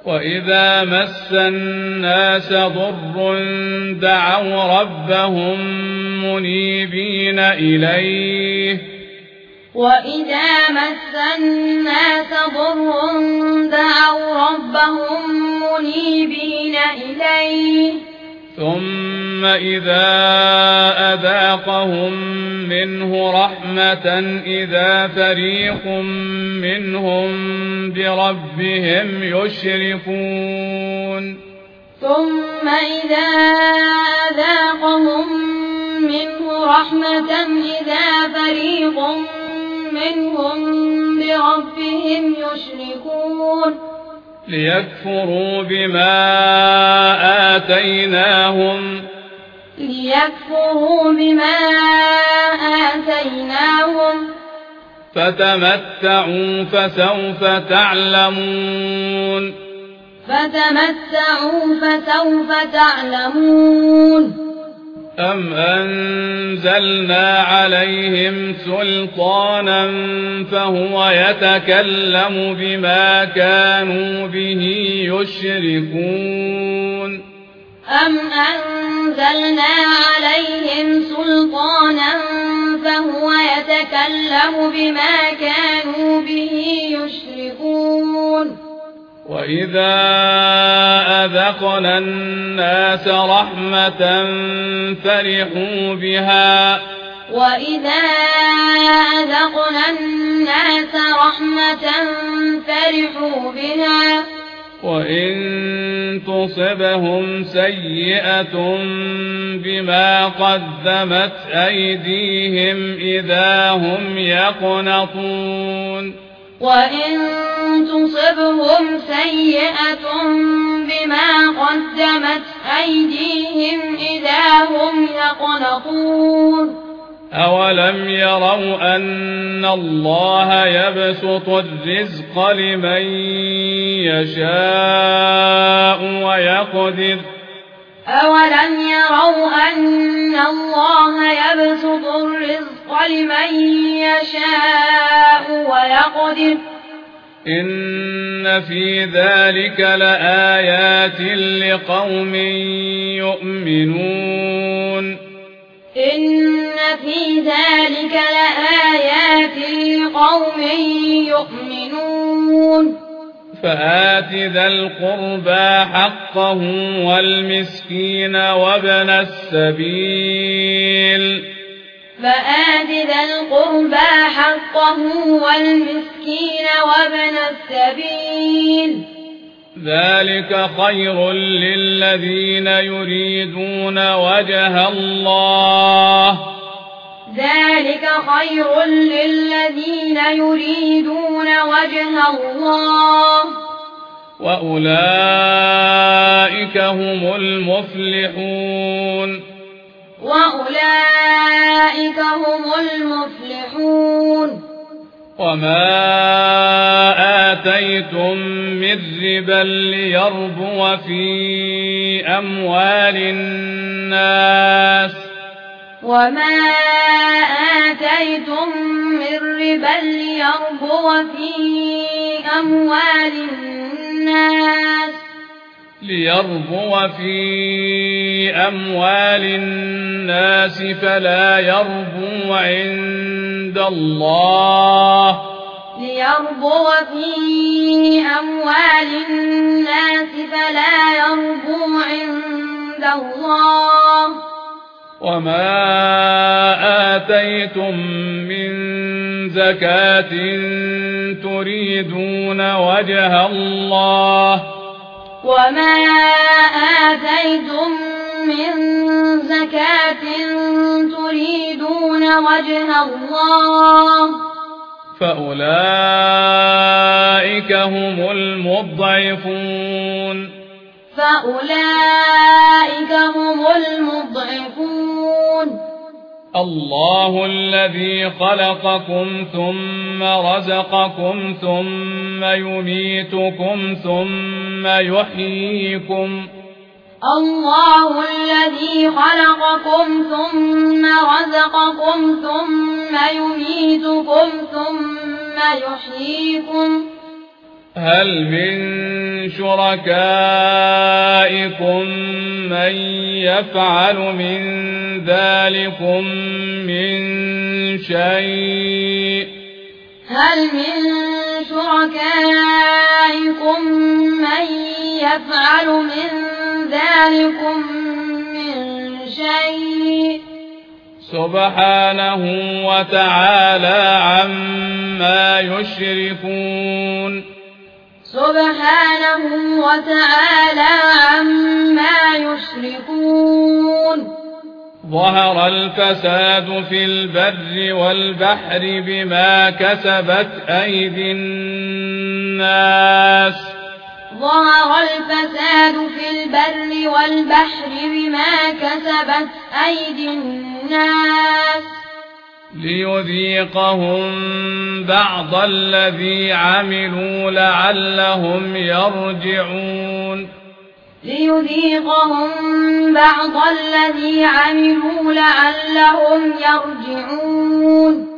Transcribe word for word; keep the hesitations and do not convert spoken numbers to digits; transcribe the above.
وإذا مس الناس ضر دعوا ربهم منيبين إليه وإذا مس الناس ضر دعوا ربهم منيبين إليه ثم إذا أذاقهم منه رحمة إذا فريق منهم بربهم يشركون ثم إذا أذاقهم منه رحمة إذا فريق منهم بربهم يشركون ليكفروا بما آتيناهم ليكفروا بما آتيناهم فتمتعوا فسوف تعلمون فتمتعوا فسوف تعلمون أم أنزلنا عليهم سلطانا فهو يتكلم بما كانوا به يشركون أم أنزلنا عليهم سلطانا فهو يتكلم بما كانوا به يشركون وإذا أذقنا الناس رحمة فرحوا بها وإذا أذقنا الناس رحمة فرحوا بها وإن تصبهم سيئة بما قدمت أيديهم إذا هم يقنطون وإن تصبهم سيئة بما قدمت أيديهم إذا هم يقنطون أولم يروا أن الله يبسط الرزق لمن يشاء ويقدر أولم يروا أن الله يبسط الرزق لمن يشاء ويقدر إن في ذلك لآيات لقوم يؤمنون إن في ذلك لآيات لقوم يؤمنون فآت ذا القربى حقه والمسكين وابن السبيل فآت ذا القربى حقه والمسكين وابن السبيل ذلك خير للذين يريدون وجه الله ذلك خير للذين يريدون وجه الله وأولئك هم المفلحون وأولئك هم المفلحون وما آتيتم من ربا ليربو في أموال الناس وما آتيتم من ربا ليربو في أموال الناس ليربو في أموال الناس فلا يربو عند الله ليربو في أموال الناس فلا يربو عند الله وما آتيتم من زكاة تريدون وجه الله وما آتيتم من زكاة تريدون وجه الله فأولئك هم المضعفون فأولئك هم المضعفون الله الذي خلقكم ثم رزقكم ثم يميتكم ثم يحييكم الله الذي خلقكم ثم رزقكم ثم يميتكم ثم يحييكم هل من شركائكم من يفعل من ذلكم من شيء هل من شركائكم من يفعل من ذلكم من شيء سبحانه وتعالى عما يشركون سبحانه وتعالى عما يشركون ظهر الفساد في البر والبحر بما كسبت أيدي الناس ظهر الفساد في البر والبحر بما كسبت أيدي الناس ليذيقهم بعض الذي عملوا لعلهم يرجعون ليذيقهم بعض الذي عملوا لعلهم يرجعون